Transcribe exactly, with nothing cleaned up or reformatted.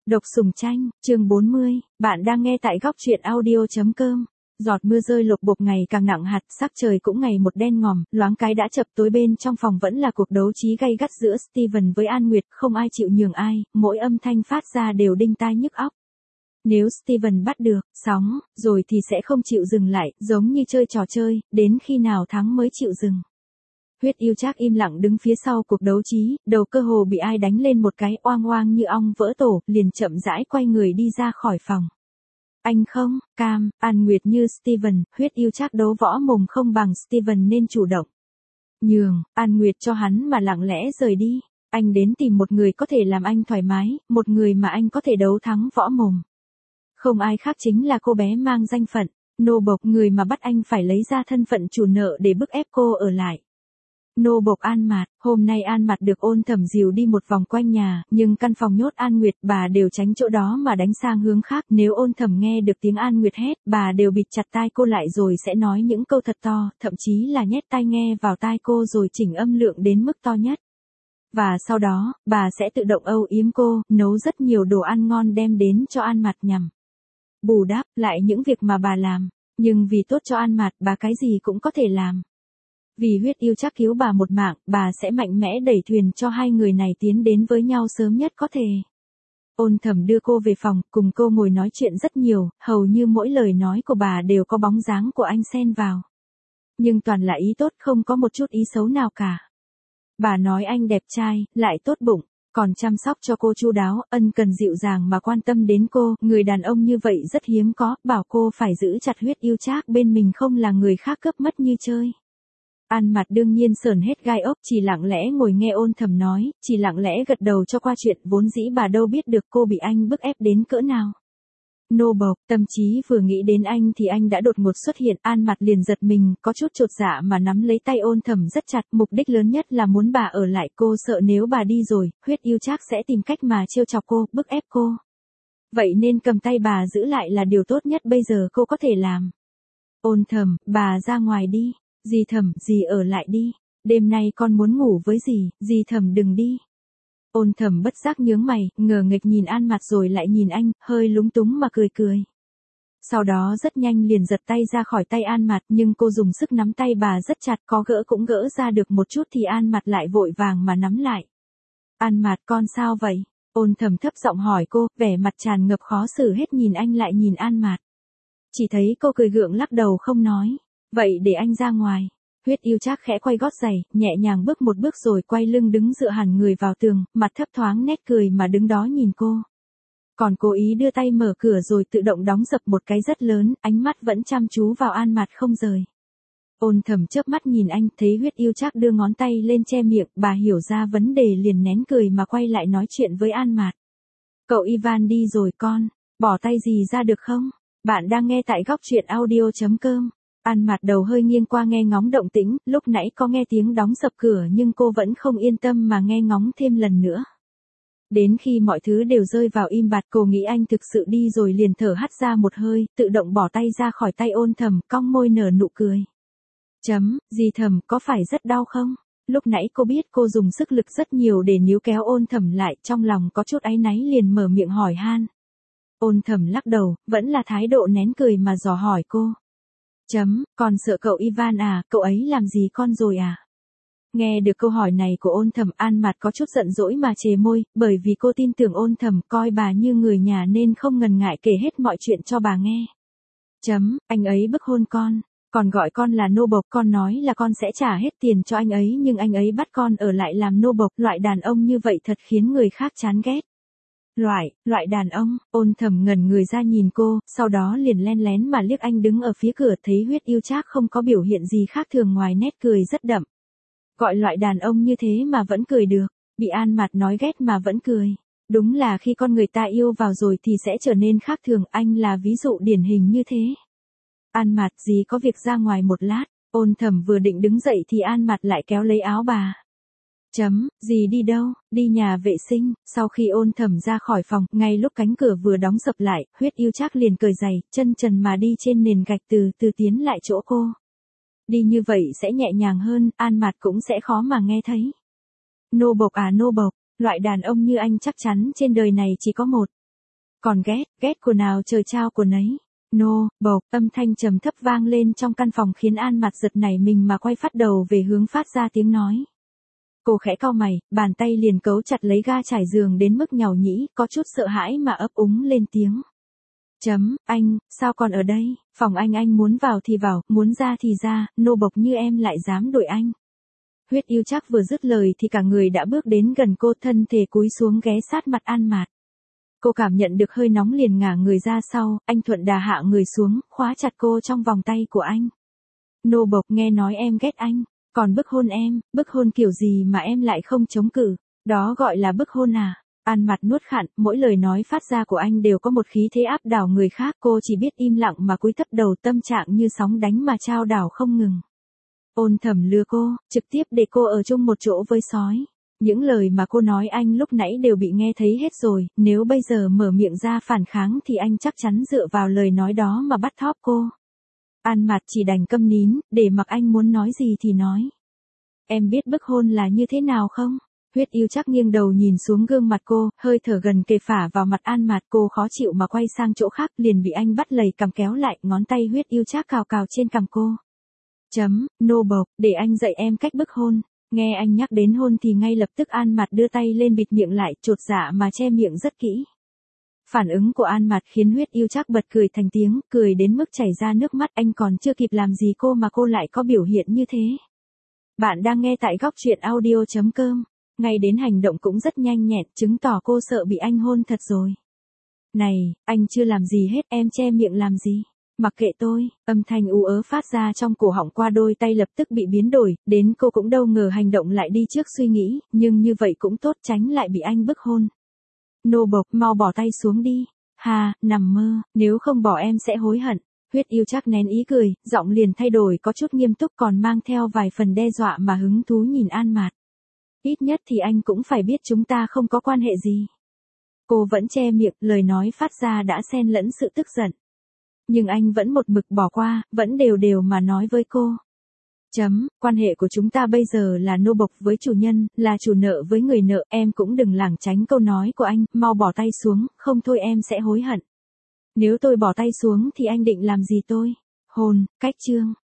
Độc sủng tranh, chương bốn mươi, bạn đang nghe tại góc truyện audio chấm com. Giọt mưa rơi lộp bộp ngày càng nặng hạt, sắc trời cũng ngày một đen ngòm, loáng cái đã chập tối, bên trong phòng vẫn là cuộc đấu trí gay gắt giữa Steven với An Nguyệt, không ai chịu nhường ai, mỗi âm thanh phát ra đều đinh tai nhức óc. Nếu Steven bắt được, sóng, rồi thì sẽ không chịu dừng lại, giống như chơi trò chơi, đến khi nào thắng mới chịu dừng. Huyết yêu Trác im lặng đứng phía sau cuộc đấu trí, đầu cơ hồ bị ai đánh lên một cái, oang oang như ong vỡ tổ, liền chậm rãi quay người đi ra khỏi phòng. Anh không, cam, An Nguyệt như Steven, huyết yêu Trác đấu võ mồm không bằng Steven nên chủ động. Nhường, An Nguyệt cho hắn mà lặng lẽ rời đi. Anh đến tìm một người có thể làm anh thoải mái, một người mà anh có thể đấu thắng võ mồm. Không ai khác chính là cô bé mang danh phận, nô bộc, người mà bắt anh phải lấy ra thân phận chủ nợ để bức ép cô ở lại. Nô bộc An Mạt, hôm nay An Mạt được Ôn Thẩm dìu đi một vòng quanh nhà, nhưng căn phòng nhốt An Nguyệt, bà đều tránh chỗ đó mà đánh sang hướng khác, nếu Ôn Thẩm nghe được tiếng An Nguyệt hét, bà đều bịt chặt tai cô lại rồi sẽ nói những câu thật to, thậm chí là nhét tai nghe vào tai cô rồi chỉnh âm lượng đến mức to nhất. Và sau đó, bà sẽ tự động âu yếm cô, nấu rất nhiều đồ ăn ngon đem đến cho An Mạt nhằm bù đắp lại những việc mà bà làm, nhưng vì tốt cho An Mạt, bà cái gì cũng có thể làm. Vì huyết yêu Trác cứu bà một mạng, bà sẽ mạnh mẽ đẩy thuyền cho hai người này tiến đến với nhau sớm nhất có thể. Ôn Thẩm đưa cô về phòng, cùng cô ngồi nói chuyện rất nhiều, hầu như mỗi lời nói của bà đều có bóng dáng của anh xen vào. Nhưng toàn là ý tốt, không có một chút ý xấu nào cả. Bà nói anh đẹp trai, lại tốt bụng, còn chăm sóc cho cô chu đáo, ân cần dịu dàng mà quan tâm đến cô, người đàn ông như vậy rất hiếm có, bảo cô phải giữ chặt huyết yêu Trác bên mình, không là người khác cướp mất như chơi. An Mạt đương nhiên sờn hết gai ốc, chỉ lặng lẽ ngồi nghe Ôn Thẩm nói, chỉ lặng lẽ gật đầu cho qua chuyện, vốn dĩ bà đâu biết được cô bị anh bức ép đến cỡ nào. Nô bộc, tâm trí vừa nghĩ đến anh thì anh đã đột ngột xuất hiện, An Mạt liền giật mình, có chút chột dạ mà nắm lấy tay Ôn Thẩm rất chặt, mục đích lớn nhất là muốn bà ở lại, cô sợ nếu bà đi rồi, huyết yêu Trác sẽ tìm cách mà trêu chọc cô, bức ép cô. Vậy nên cầm tay bà giữ lại là điều tốt nhất bây giờ cô có thể làm. Ôn Thẩm, bà ra ngoài đi. Dì Thẩm, dì ở lại đi. Đêm nay con muốn ngủ với dì, dì Thẩm đừng đi. Ôn Thẩm bất giác nhướng mày, ngờ nghịch nhìn An Mạt rồi lại nhìn anh, hơi lúng túng mà cười cười. Sau đó rất nhanh liền giật tay ra khỏi tay An Mạt, nhưng cô dùng sức nắm tay bà rất chặt, có gỡ cũng gỡ ra được một chút thì An Mạt lại vội vàng mà nắm lại. An Mạt, con sao vậy? Ôn Thẩm thấp giọng hỏi cô, vẻ mặt tràn ngập khó xử hết nhìn anh lại nhìn An Mạt. Chỉ thấy cô cười gượng lắc đầu không nói. Vậy để anh ra ngoài. Huyết yêu Trác khẽ quay gót giày, nhẹ nhàng bước một bước rồi quay lưng đứng dựa hẳn người vào tường, mặt thấp thoáng nét cười mà đứng đó nhìn cô. Còn cố ý đưa tay mở cửa rồi tự động đóng dập một cái rất lớn, ánh mắt vẫn chăm chú vào An Mạt không rời. Ôn Thẩm chớp mắt nhìn anh, thấy huyết yêu Trác đưa ngón tay lên che miệng, bà hiểu ra vấn đề liền nén cười mà quay lại nói chuyện với An Mạt. Cậu Ivan đi rồi con, bỏ tay gì ra được không? Bạn đang nghe tại góc truyện audio chấm com. An Mạt đầu hơi nghiêng qua nghe ngóng động tĩnh, lúc nãy có nghe tiếng đóng sập cửa nhưng cô vẫn không yên tâm mà nghe ngóng thêm lần nữa. Đến khi mọi thứ đều rơi vào im bặt, cô nghĩ anh thực sự đi rồi liền thở hắt ra một hơi, tự động bỏ tay ra khỏi tay Ôn Thẩm, cong môi nở nụ cười. Chấm, dì Thẩm, có phải rất đau không? Lúc nãy cô biết cô dùng sức lực rất nhiều để níu kéo Ôn Thẩm lại, trong lòng có chút áy náy liền mở miệng hỏi han. Ôn Thẩm lắc đầu, vẫn là thái độ nén cười mà dò hỏi cô. Chấm, còn sợ cậu Ivan à, cậu ấy làm gì con rồi à? Nghe được câu hỏi này của Ôn Thẩm, An Mạt có chút giận dỗi mà chề môi, bởi vì cô tin tưởng Ôn Thẩm, coi bà như người nhà nên không ngần ngại kể hết mọi chuyện cho bà nghe. Chấm, anh ấy bức hôn con, còn gọi con là nô bộc, con nói là con sẽ trả hết tiền cho anh ấy nhưng anh ấy bắt con ở lại làm nô bộc, loại đàn ông như vậy thật khiến người khác chán ghét. Loại, loại đàn ông, Ôn Thẩm ngẩn người ra nhìn cô, sau đó liền len lén mà liếc anh đứng ở phía cửa, thấy huyết yêu Trác không có biểu hiện gì khác thường ngoài nét cười rất đậm. Gọi loại đàn ông như thế mà vẫn cười được, bị An Mạt nói ghét mà vẫn cười. Đúng là khi con người ta yêu vào rồi thì sẽ trở nên khác thường, anh là ví dụ điển hình như thế. An Mạt, dì có việc ra ngoài một lát. Ôn Thẩm vừa định đứng dậy thì An Mạt lại kéo lấy áo bà. Chấm, dì đi đâu? Đi nhà vệ sinh. Sau khi Ôn Thẩm ra khỏi phòng, ngay lúc cánh cửa vừa đóng sập lại, huyết yêu Trác liền cởi giày, chân trần mà đi trên nền gạch từ từ tiến lại chỗ cô. Đi như vậy sẽ nhẹ nhàng hơn, An Mạt cũng sẽ khó mà nghe thấy. Nô bộc à nô bộc, loại đàn ông như anh chắc chắn trên đời này chỉ có một. Còn ghét, ghét của nào trời trao của nấy. Nô, bộc, âm thanh trầm thấp vang lên trong căn phòng khiến An Mạt giật nảy mình mà quay phát đầu về hướng phát ra tiếng nói. Cô khẽ cau mày, bàn tay liền cấu chặt lấy ga trải giường đến mức nhàu nhĩ, có chút sợ hãi mà ấp úng lên tiếng. Chấm, anh, sao còn ở đây, phòng anh anh muốn vào thì vào, muốn ra thì ra, nô bộc như em lại dám đuổi anh. Huyết Yêu Trác vừa dứt lời thì cả người đã bước đến gần cô, thân thể cúi xuống ghé sát mặt An Mạt. Cô cảm nhận được hơi nóng liền ngả người ra sau, anh thuận đà hạ người xuống, khóa chặt cô trong vòng tay của anh. Nô bộc nghe nói em ghét anh, còn bức hôn em, bức hôn kiểu gì mà em lại không chống cự, đó gọi là bức hôn à? An Mạt nuốt khặn, mỗi lời nói phát ra của anh đều có một khí thế áp đảo người khác, cô chỉ biết im lặng mà cúi thấp đầu, tâm trạng như sóng đánh mà trao đảo không ngừng. Ôn Thẩm lừa cô, trực tiếp để cô ở chung một chỗ với sói. Những lời mà cô nói anh lúc nãy đều bị nghe thấy hết rồi, nếu bây giờ mở miệng ra phản kháng thì anh chắc chắn dựa vào lời nói đó mà bắt thóp cô. An Mạt chỉ đành câm nín, để mặc anh muốn nói gì thì nói. Em biết bức hôn là như thế nào không? Huyết Yêu Trác nghiêng đầu nhìn xuống gương mặt cô, hơi thở gần kề phả vào mặt An Mạt, cô khó chịu mà quay sang chỗ khác, liền bị anh bắt lầy cằm kéo lại, ngón tay Huyết Yêu Trác cào cào trên cằm cô. Chấm, nô bộc, để anh dạy em cách bức hôn. Nghe anh nhắc đến hôn thì ngay lập tức An Mạt đưa tay lên bịt miệng lại, chột dạ mà che miệng rất kỹ. Phản ứng của An Mạt khiến Huyết Yêu Trác bật cười thành tiếng, cười đến mức chảy ra nước mắt, anh còn chưa kịp làm gì cô mà cô lại có biểu hiện như thế. Bạn đang nghe tại góc truyện audio chấm com, ngay đến hành động cũng rất nhanh nhẹn, chứng tỏ cô sợ bị anh hôn thật rồi. Này, anh chưa làm gì hết, em che miệng làm gì? Mặc kệ tôi, âm thanh u ớ phát ra trong cổ họng qua đôi tay lập tức bị biến đổi, đến cô cũng đâu ngờ hành động lại đi trước suy nghĩ, nhưng như vậy cũng tốt, tránh lại bị anh bức hôn. Nô bộc, mau bỏ tay xuống đi. Hà, nằm mơ, nếu không bỏ em sẽ hối hận. Huyết Yêu Trác nén ý cười, giọng liền thay đổi có chút nghiêm túc còn mang theo vài phần đe dọa mà hứng thú nhìn An Mạt. Ít nhất thì anh cũng phải biết chúng ta không có quan hệ gì. Cô vẫn che miệng, lời nói phát ra đã xen lẫn sự tức giận. Nhưng anh vẫn một mực bỏ qua, vẫn đều đều mà nói với cô. Chấm, quan hệ của chúng ta bây giờ là nô bộc với chủ nhân, là chủ nợ với người nợ, em cũng đừng lảng tránh câu nói của anh, mau bỏ tay xuống, không thôi em sẽ hối hận. Nếu tôi bỏ tay xuống thì anh định làm gì tôi? Hôn, cách chương.